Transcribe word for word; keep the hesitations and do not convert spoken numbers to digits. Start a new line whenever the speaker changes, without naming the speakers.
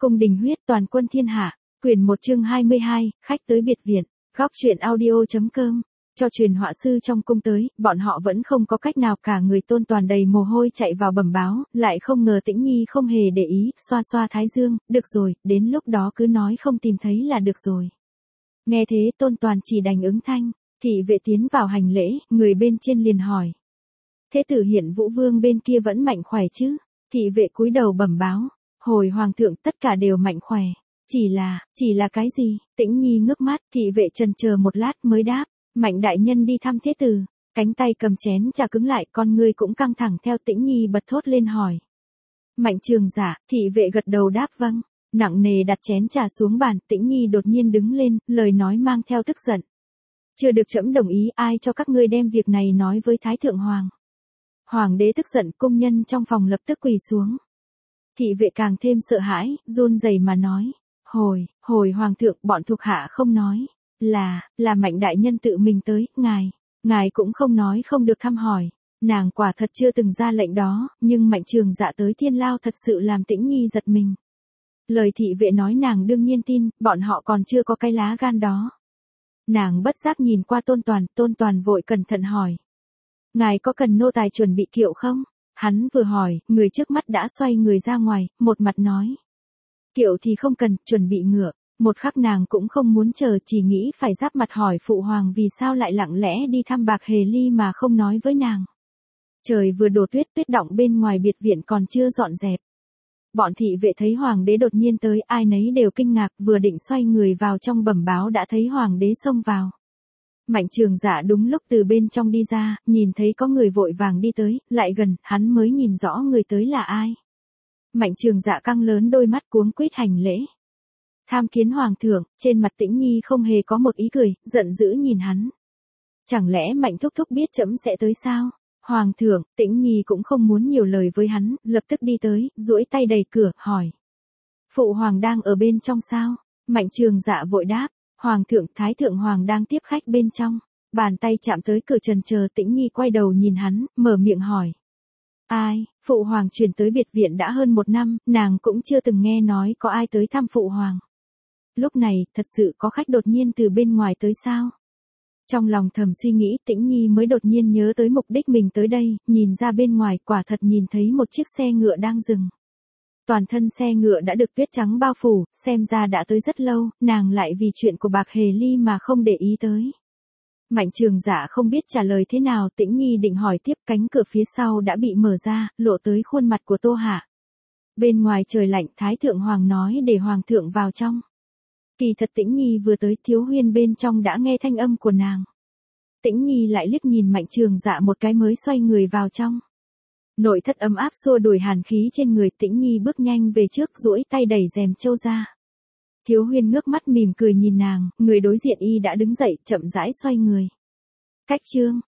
Cung đình huyết toàn quân thiên hạ, quyển một chương hai mươi hai, khách tới biệt viện, góc truyện audio.com. Cho truyền họa sư trong cung tới, bọn họ vẫn không có cách nào, cả người Tôn Toàn đầy mồ hôi chạy vào bẩm báo, lại không ngờ Tĩnh Nhi không hề để ý, xoa xoa thái dương, được rồi, đến lúc đó cứ nói không tìm thấy là được rồi. Nghe thế Tôn Toàn chỉ đành ứng thanh, thị vệ tiến vào hành lễ, người bên trên liền hỏi. Thế tử Hiện Vũ Vương bên kia vẫn mạnh khỏe chứ? Thị vệ cúi đầu bẩm báo, hồi hoàng thượng tất cả đều mạnh khỏe, chỉ là, chỉ là cái gì? Tĩnh Nhi ngước mắt, thị vệ chần chờ một lát mới đáp. Mạnh đại nhân đi thăm thế tử, cánh tay cầm chén trà cứng lại, con ngươi cũng căng thẳng theo. Tĩnh Nhi bật thốt lên hỏi. Mạnh Trường Giả, thị vệ gật đầu đáp vâng, nặng nề đặt chén trà xuống bàn. Tĩnh Nhi đột nhiên đứng lên, lời nói mang theo tức giận. Chưa được trẫm đồng ý, ai cho các ngươi đem việc này nói với Thái Thượng Hoàng? Hoàng đế tức giận, cung nhân trong phòng lập tức quỳ xuống. Thị vệ càng thêm sợ hãi, run rẩy mà nói. Hồi, hồi hoàng thượng, bọn thuộc hạ không nói. Là, là Mạnh đại nhân tự mình tới, ngài, ngài cũng không nói không được thăm hỏi. Nàng quả thật chưa từng ra lệnh đó, nhưng Mạnh Trường Dạ tới Thiên Lao thật sự làm Tĩnh Nhi giật mình. Lời thị vệ nói nàng đương nhiên tin, bọn họ còn chưa có cái lá gan đó. Nàng bất giác nhìn qua Tôn Toàn, Tôn Toàn vội cẩn thận hỏi. Ngài có cần nô tài chuẩn bị kiệu không? Hắn vừa hỏi, người trước mắt đã xoay người ra ngoài, một mặt nói. Kiệu thì không cần, chuẩn bị ngựa. Một khắc nàng cũng không muốn chờ, chỉ nghĩ phải giáp mặt hỏi phụ hoàng vì sao lại lặng lẽ đi thăm Bạc Hề Ly mà không nói với nàng. Trời vừa đổ tuyết, tuyết đọng bên ngoài biệt viện còn chưa dọn dẹp. Bọn thị vệ thấy hoàng đế đột nhiên tới, ai nấy đều kinh ngạc, vừa định xoay người vào trong bẩm báo đã thấy hoàng đế xông vào. Mạnh Trường Giả đúng lúc từ bên trong đi ra, nhìn thấy có người vội vàng đi tới, lại gần, hắn mới nhìn rõ người tới là ai. Mạnh Trường Giả căng lớn đôi mắt cuống quýt hành lễ. Tham kiến hoàng thượng, trên mặt Tĩnh Nhi không hề có một ý cười, giận dữ nhìn hắn. Chẳng lẽ Mạnh thúc thúc biết trẫm sẽ tới sao? Hoàng thượng, Tĩnh Nhi cũng không muốn nhiều lời với hắn, lập tức đi tới, duỗi tay đẩy cửa, hỏi. Phụ hoàng đang ở bên trong sao? Mạnh Trường Dạ vội đáp, hoàng thượng, Thái Thượng Hoàng đang tiếp khách bên trong. Bàn tay chạm tới cửa trần chờ. Tĩnh Nhi quay đầu nhìn hắn, mở miệng hỏi. Ai? Phụ hoàng chuyển tới biệt viện đã hơn một năm, nàng cũng chưa từng nghe nói có ai tới thăm phụ hoàng. Lúc này, thật sự có khách đột nhiên từ bên ngoài tới sao? Trong lòng thầm suy nghĩ, Tĩnh Nhi mới đột nhiên nhớ tới mục đích mình tới đây, nhìn ra bên ngoài, quả thật nhìn thấy một chiếc xe ngựa đang dừng. Toàn thân xe ngựa đã được tuyết trắng bao phủ, xem ra đã tới rất lâu, nàng lại vì chuyện của Bạc Hề Ly mà không để ý tới. Mạnh Trường Giả không biết trả lời thế nào, Tĩnh Nhi định hỏi tiếp, cánh cửa phía sau đã bị mở ra, lộ tới khuôn mặt của Tô Hạ. Bên ngoài trời lạnh, Thái Thượng Hoàng nói để Hoàng thượng vào trong. Kỳ thật Tĩnh Nhi vừa tới, Thiếu Huyên bên trong đã nghe thanh âm của nàng. Tĩnh Nhi lại liếc nhìn Mạnh Trường Dạ một cái mới xoay người vào trong. Nội thất ấm áp xua đuổi hàn khí trên người. Tĩnh Nhi bước nhanh về trước, duỗi tay đẩy rèm trâu ra. Thiếu Huyên ngước mắt mỉm cười nhìn nàng, người đối diện y đã đứng dậy, chậm rãi xoay người. Cách chương,